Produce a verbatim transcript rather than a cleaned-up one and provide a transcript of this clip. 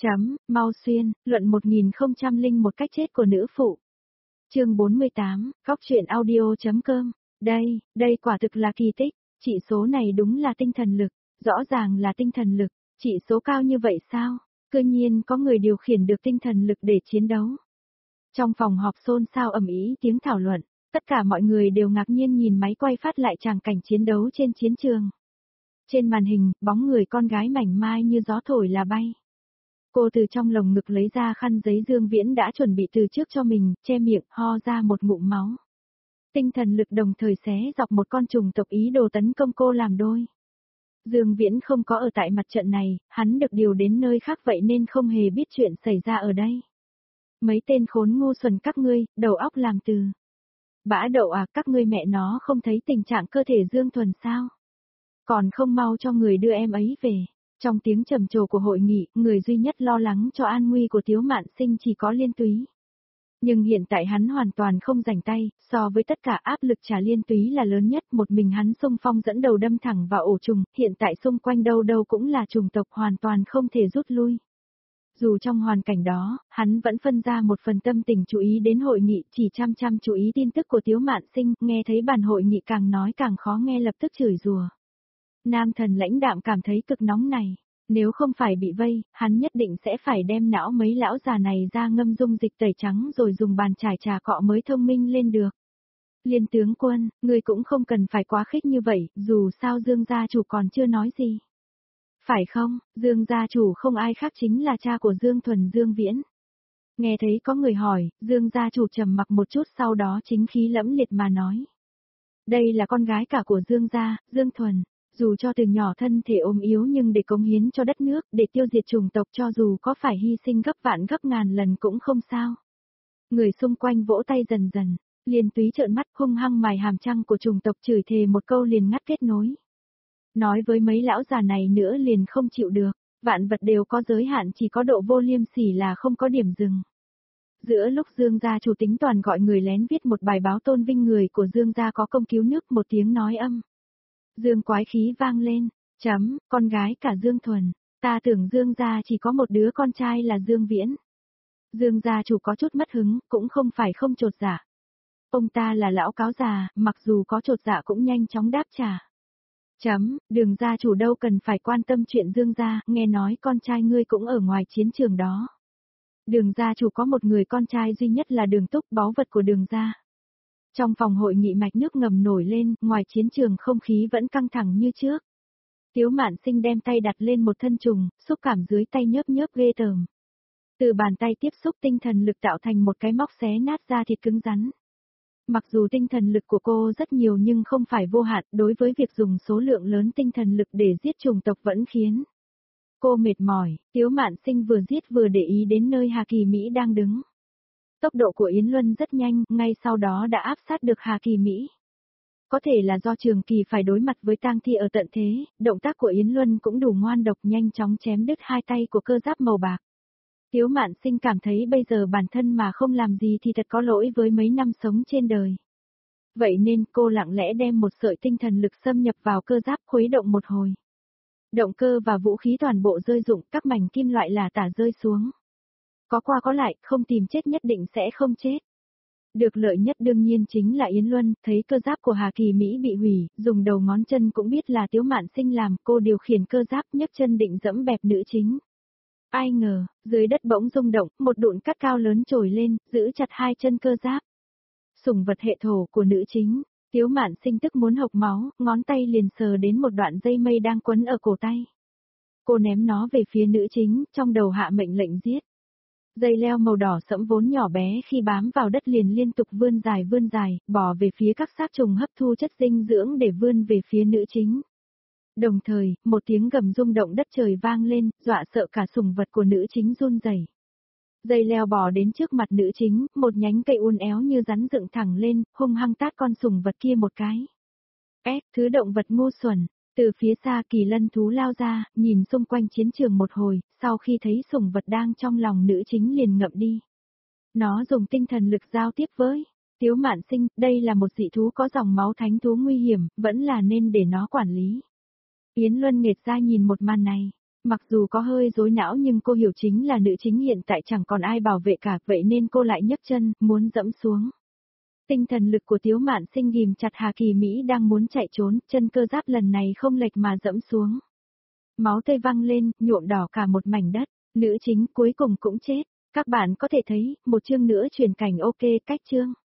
Chấm, mau xuyên, luận một nghìn không trăm lẻ một cách chết của nữ phụ. Chương bốn mươi tám, góc truyện audio.com. Đây, đây quả thực là kỳ tích, chỉ số này đúng là tinh thần lực, rõ ràng là tinh thần lực, chỉ số cao như vậy sao? Cư nhiên có người điều khiển được tinh thần lực để chiến đấu. Trong phòng họp xôn xao ầm ĩ tiếng thảo luận, tất cả mọi người đều ngạc nhiên nhìn máy quay phát lại tràng cảnh chiến đấu trên chiến trường. Trên màn hình, bóng người con gái mảnh mai như gió thổi là bay. Cô từ trong lồng ngực lấy ra khăn giấy Dương Viễn đã chuẩn bị từ trước cho mình, che miệng, ho ra một ngụm máu. Tinh thần lực đồng thời xé dọc một con trùng tộc ý đồ tấn công cô làm đôi. Dương Viễn không có ở tại mặt trận này, hắn được điều đến nơi khác vậy nên không hề biết chuyện xảy ra ở đây. Mấy tên khốn ngu xuẩn các ngươi, đầu óc làm từ. Bã đậu à, các ngươi mẹ nó không thấy tình trạng cơ thể Dương Thuần sao? Còn không mau cho người đưa em ấy về. Trong tiếng trầm trồ của hội nghị, người duy nhất lo lắng cho an nguy của Tiếu Mạn Sinh chỉ có Liên Túy. Nhưng hiện tại hắn hoàn toàn không rảnh tay, so với tất cả áp lực trả Liên Túy là lớn nhất, một mình hắn xung phong dẫn đầu đâm thẳng vào ổ trùng, hiện tại xung quanh đâu đâu cũng là trùng tộc hoàn toàn không thể rút lui. Dù trong hoàn cảnh đó, hắn vẫn phân ra một phần tâm tình chú ý đến hội nghị, chỉ chăm chăm chú ý tin tức của Tiếu Mạn Sinh, nghe thấy bàn hội nghị càng nói càng khó nghe lập tức chửi rủa. Nam thần lãnh đạm cảm thấy cực nóng này, nếu không phải bị vây, hắn nhất định sẽ phải đem não mấy lão già này ra ngâm dung dịch tẩy trắng rồi dùng bàn chải trà cọ mới thông minh lên được. Liên tướng quân, người cũng không cần phải quá khích như vậy, dù sao Dương gia chủ còn chưa nói gì. Phải không, Dương gia chủ không ai khác chính là cha của Dương Thuần Dương Viễn. Nghe thấy có người hỏi, Dương gia chủ trầm mặc một chút sau đó chính khí lẫm liệt mà nói. Đây là con gái cả của Dương gia, Dương Thuần. Dù cho từ nhỏ thân thể ốm yếu nhưng để cống hiến cho đất nước, để tiêu diệt chủng tộc cho dù có phải hy sinh gấp vạn gấp ngàn lần cũng không sao. Người xung quanh vỗ tay dần dần, Liên Túy trợn mắt hung hăng mài hàm răng của chủng tộc chửi thề một câu liền ngắt kết nối. Nói với mấy lão già này nữa liền không chịu được, vạn vật đều có giới hạn chỉ có độ vô liêm sỉ là không có điểm dừng. Giữa lúc Dương gia chủ tính toàn gọi người lén viết một bài báo tôn vinh người của Dương gia có công cứu nước một tiếng nói âm. Dương quái khí vang lên, chấm, con gái cả Dương Thuần, ta tưởng Dương gia chỉ có một đứa con trai là Dương Viễn. Dương gia chủ có chút mất hứng, cũng không phải không chột dạ. Ông ta là lão cáo già, mặc dù có chột dạ cũng nhanh chóng đáp trả. Chấm, Đường gia chủ đâu cần phải quan tâm chuyện Dương gia, nghe nói con trai ngươi cũng ở ngoài chiến trường đó. Đường gia chủ có một người con trai duy nhất là Đường Túc, báu vật của Đường gia. Trong phòng hội nghị mạch nước ngầm nổi lên, ngoài chiến trường không khí vẫn căng thẳng như trước. Tiếu Mạn Sinh đem tay đặt lên một thân trùng, xúc cảm dưới tay nhớp nhớp ghê tởm. Từ bàn tay tiếp xúc tinh thần lực tạo thành một cái móc xé nát da thịt cứng rắn. Mặc dù tinh thần lực của cô rất nhiều nhưng không phải vô hạn, đối với việc dùng số lượng lớn tinh thần lực để giết chủng tộc vẫn khiến cô mệt mỏi. Tiếu Mạn Sinh vừa giết vừa để ý đến nơi Hà Kỳ Mỹ đang đứng. Tốc độ của Yến Luân rất nhanh, ngay sau đó đã áp sát được Hà Kỳ Mỹ. Có thể là do Trường Kỳ phải đối mặt với tang thi ở tận thế, động tác của Yến Luân cũng đủ ngoan độc nhanh chóng chém đứt hai tay của cơ giáp màu bạc. Tiếu Mạn Sinh cảm thấy bây giờ bản thân mà không làm gì thì thật có lỗi với mấy năm sống trên đời. Vậy nên cô lặng lẽ đem một sợi tinh thần lực xâm nhập vào cơ giáp khuấy động một hồi. Động cơ và vũ khí toàn bộ rơi rụng, các mảnh kim loại là tả rơi xuống. Có qua có lại, không tìm chết nhất định sẽ không chết. Được lợi nhất đương nhiên chính là Yến Luân, thấy cơ giáp của Hà Kỳ Mỹ bị hủy, dùng đầu ngón chân cũng biết là Tiếu Mạn Sinh làm, cô điều khiển cơ giáp nhấc chân định dẫm bẹp nữ chính. Ai ngờ, dưới đất bỗng rung động, một đụn cát cao lớn trồi lên, giữ chặt hai chân cơ giáp. Sủng vật hệ thổ của nữ chính, Tiếu Mạn Sinh tức muốn hộc máu, ngón tay liền sờ đến một đoạn dây mây đang quấn ở cổ tay. Cô ném nó về phía nữ chính, trong đầu hạ mệnh lệnh giết. Dây leo màu đỏ sẫm vốn nhỏ bé khi bám vào đất liền liên tục vươn dài vươn dài, bỏ về phía các xác trùng hấp thu chất dinh dưỡng để vươn về phía nữ chính. Đồng thời, một tiếng gầm rung động đất trời vang lên, dọa sợ cả sủng vật của nữ chính run rẩy. Dây leo bò đến trước mặt nữ chính, một nhánh cây uốn éo như rắn dựng thẳng lên, hung hăng tát con sủng vật kia một cái. Ép, thứ động vật ngu xuẩn. Từ phía xa Kỳ Lân thú lao ra, nhìn xung quanh chiến trường một hồi, sau khi thấy sủng vật đang trong lòng nữ chính liền ngậm đi. Nó dùng tinh thần lực giao tiếp với Tiếu Mạn Sinh, đây là một dị thú có dòng máu thánh thú nguy hiểm, vẫn là nên để nó quản lý. Yến Luân nghệt ra nhìn một màn này, Mặc dù có hơi rối não nhưng cô hiểu chính là nữ chính hiện tại chẳng còn ai bảo vệ cả, vậy nên cô lại nhấc chân, muốn dẫm xuống. Tinh thần lực của Tiếu Mạn Sinh ghim chặt Hà Kỳ Mỹ đang muốn chạy trốn, chân cơ giáp lần này không lệch mà dẫm xuống. Máu tươi văng lên, nhuộm đỏ cả một mảnh đất, nữ chính cuối cùng cũng chết. Các bạn có thể thấy, một chương nữa truyền cảnh ok cách chương.